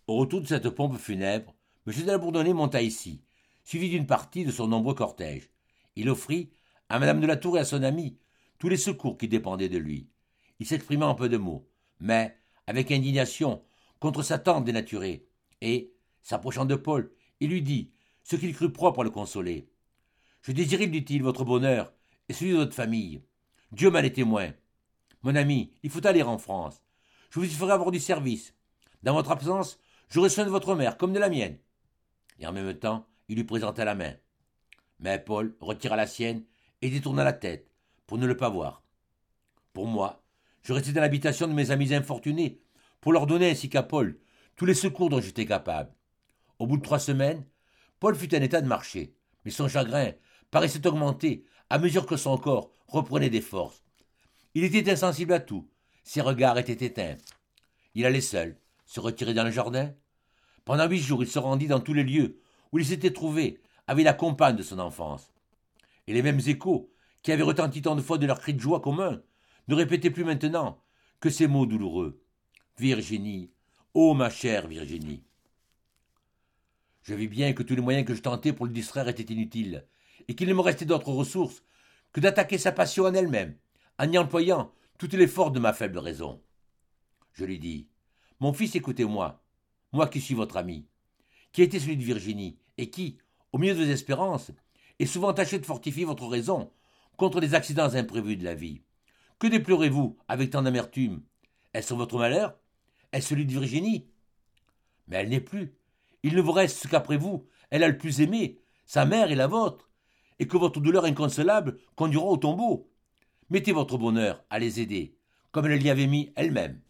Au retour de cette pompe funèbre, M. de la Bourdonnais monta ici, suivi d'une partie de son nombreux cortège. Il offrit, à Mme de la Tour et à son ami, tous les secours qui dépendaient de lui. Il s'exprima en peu de mots, mais avec indignation, contre sa tante dénaturée, et, s'approchant de Paul, il lui dit ce qu'il crut propre à le consoler. Je désirais, lui dit-il, votre bonheur et celui de votre famille. Dieu m'en est témoin. Mon ami, il faut aller en France. Je vous y ferai avoir du service. Dans votre absence, j'aurai soin de votre mère comme de la mienne. Et en même temps, il lui présenta la main. Mais Paul retira la sienne et détourna la tête pour ne le pas voir. Pour moi, je restai dans l'habitation de mes amis infortunés pour leur donner ainsi qu'à Paul tous les secours dont j'étais capable. Au bout de 3 semaines, Paul fut en état de marcher, mais son chagrin paraissait augmenter à mesure que son corps reprenait des forces. Il était insensible à tout, ses regards étaient éteints. Il allait seul, se retirer dans le jardin. Pendant 8 jours, il se rendit dans tous les lieux où il s'était trouvé avec la compagne de son enfance. Et les mêmes échos, qui avaient retenti tant de fois de leurs cris de joie communs, ne répétaient plus maintenant que ces mots douloureux. Virginie, ô ma chère Virginie. Je vis bien que tous les moyens que je tentais pour le distraire étaient inutiles, et qu'il ne me restait d'autre ressource que d'attaquer sa passion en elle-même, en y employant toutes les forces de ma faible raison. Je lui dis, mon fils, écoutez-moi, moi qui suis votre ami, qui a été celui de Virginie, et qui, au milieu de vos espérances, est souvent tâché de fortifier votre raison contre les accidents imprévus de la vie. Que déplorez-vous avec tant d'amertume? Est-ce votre malheur? Est-ce celui de Virginie? Mais elle n'est plus. Il ne vous reste ce qu'après vous, elle a le plus aimé, sa mère et la vôtre, et que votre douleur inconsolable conduira au tombeau. Mettez votre bonheur à les aider, comme elle l'y avait mis elle-même.